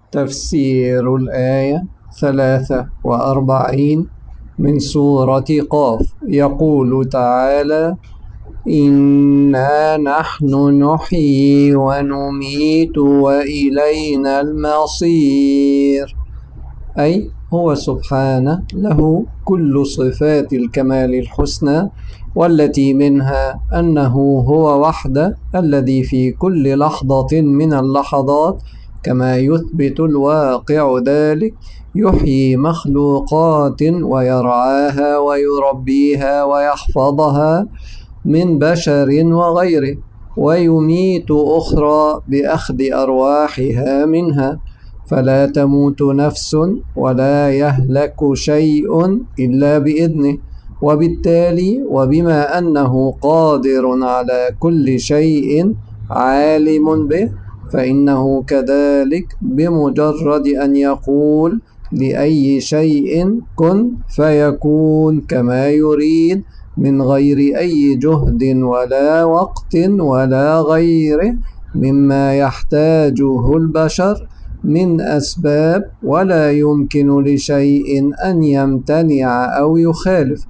تفسير الآية 43 من سورة قاف. يقول تعالى: إنا نحن نحيي ونميت وإلينا المصير. أي هو سبحانه له كل صفات الكمال الحسنى، والتي منها أنه هو وحده الذي في كل لحظة من اللحظات، كما يثبت الواقع ذلك، يحيي مخلوقات ويرعاها ويربيها ويحفظها من بشر وغيره، ويميت أخرى بأخذ أرواحها منها، فلا تموت نفس ولا يهلك شيء إلا بإذنه. وبالتالي وبما أنه قادر على كل شيء عالم به، فإنه كذلك بمجرد أن يقول لأي شيء كن فيكون كما يريد، من غير أي جهد ولا وقت ولا غيره مما يحتاجه البشر من أسباب، ولا يمكن لشيء أن يمتنع أو يخالف.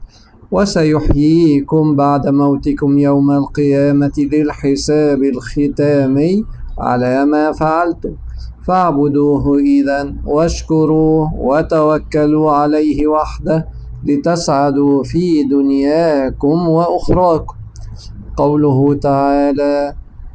وسيحييكم بعد موتكم يوم القيامة للحساب الختامي على ما فعلتم، فاعبدوه إذن واشكروه وتوكلوا عليه وحده لتسعدوا في دنياكم وأخراكم. قوله تعالى: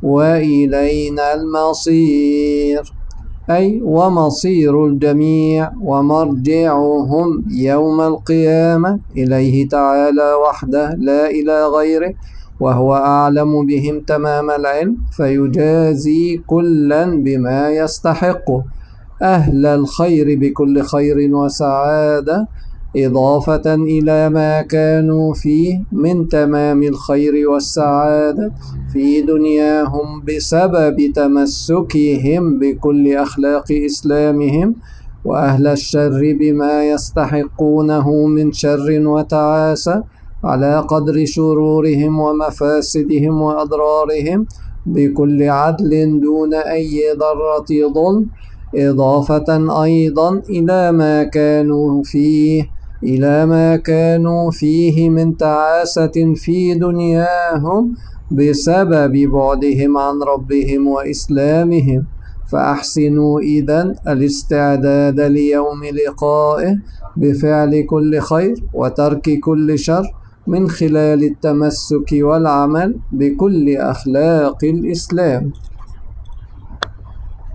وإلينا المصير، أي ومصير الجميع ومرجعهم يوم القيامة إليه تعالى وحده لا إلى غيره، وهو أعلم بهم تمام العلم، فيجازي كلا بما يستحقه، أهل الخير بكل خير وسعادة، إضافة إلى ما كانوا فيه من تمام الخير والسعادة في دنياهم بسبب تمسكهم بكل أخلاق إسلامهم، وأهل الشر بما يستحقونه من شر وتعاسة على قدر شرورهم ومفاسدهم وأضرارهم بكل عدل دون أي ضرة ظلم، إضافة أيضا إلى ما كانوا فيه من تعاسة في دنياهم بسبب بعدهم عن ربهم وإسلامهم. فأحسنوا إذن الاستعداد ليوم لقائه بفعل كل خير وترك كل شر، من خلال التمسك والعمل بكل أخلاق الإسلام.